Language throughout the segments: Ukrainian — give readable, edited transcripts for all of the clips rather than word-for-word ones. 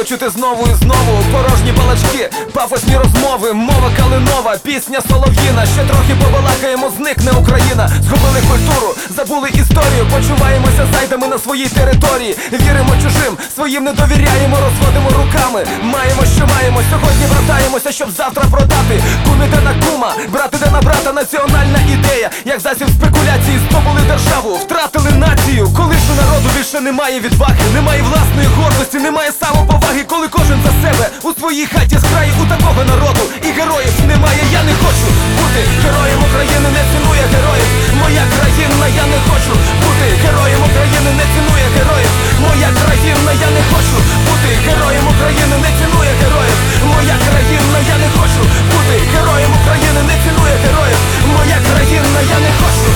почути знову і знову порожні балачки, пафосні розмови, мова калинова, пісня солов'їна. Ще трохи побалакаємо, зникне Україна. Згубили культуру, забули історію, почуваємося зайдами на своїй території. Віримо чужим, своїм не довіряємо, розводимо руками. Маємо, що маємо, сьогодні вертаємося, щоб завтра продати. Кум іде на кума, брат іде на брата, національна ідея, як засіб спекуляції, здобули державу, втратили націю. Коли ж у народу більше немає відваги, немає власної гордості, немає самоповаги, коли кожен за себе у своїй хаті зграє, у такого народу і героїв немає. Я не хочу бути героєм України, не цінує героїв. Моя країна, я не хочу бути героєм України, не цінує героїв. Моя країна, я не хочу бути героєм України, не цінує героїв. Моя країна, я не хочу бути героєм України, не цінує героїв. Моя країна, я не хочу.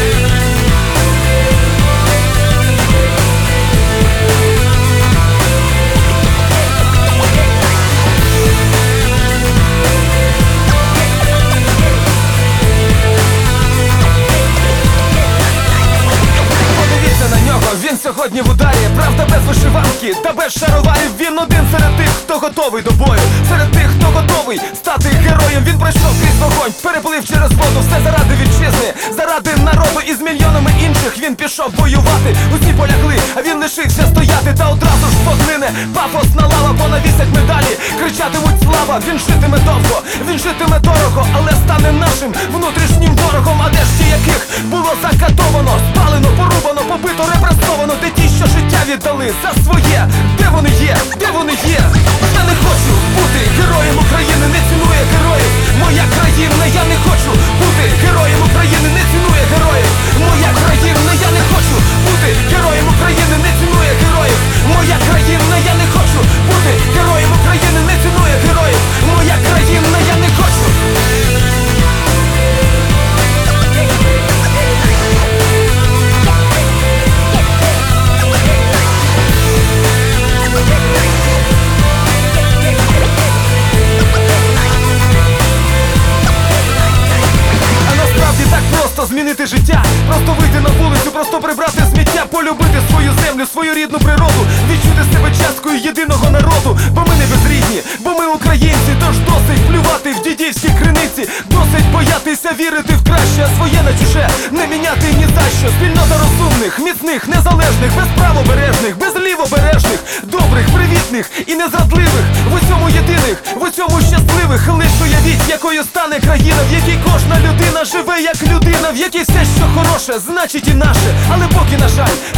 Він сьогодні в ударі, правда без вишиванки та без шароварів. Він один серед тих, хто готовий до бою, серед тих, хто готовий стати героєм. Він пройшов крізь вогонь, переплив через воду, все заради вітчизни, заради народу. І з мільйонами інших він пішов воювати. Усі полягли, а він лишився стояти. Та одразу ж поглине пафосна лава, бо навісять медалі, кричатимуть слава. Він житиме довго, він житиме дорого, але стане нашим внутрішнім ворогом. А де ж ті, яких було закатовано, спалено, порубано, побито, репресовано? Де ті, що життя віддали за своє? Де вони є? Де вони є? Я не хочу бути героєм України, не цінує героїв. Моя країна, я не хочу бути героєм України, не цінує героїв. Моя країна, я не хочу бути героєм України, не цінує героїв. Моя країна, я не хочу бути героєм України, не цінує героїв. Моя країна, я не хочу. Змінити життя, просто вийти на вулицю, просто прибрати сміття, полюбити свою землю, свою рідну природу, відчути себе часткою єдиного народу. Бо ми не безрідні, бо ми українці. Тож досить плювати в дідівські криниці, досить боятися вірити в краще, а своє на чуже не міняти ні за що. Спільнота розумних, міцних, незалежних, без правобережних, без лівобережних, добрих, привітних і незрадливих, в усьому єдиних, в усьому щасливих. Лиш уявіть, якою стане країна, в якій кожна людина живе як людина, в якій все, що хороше, значить і наше. Але поки, на жаль,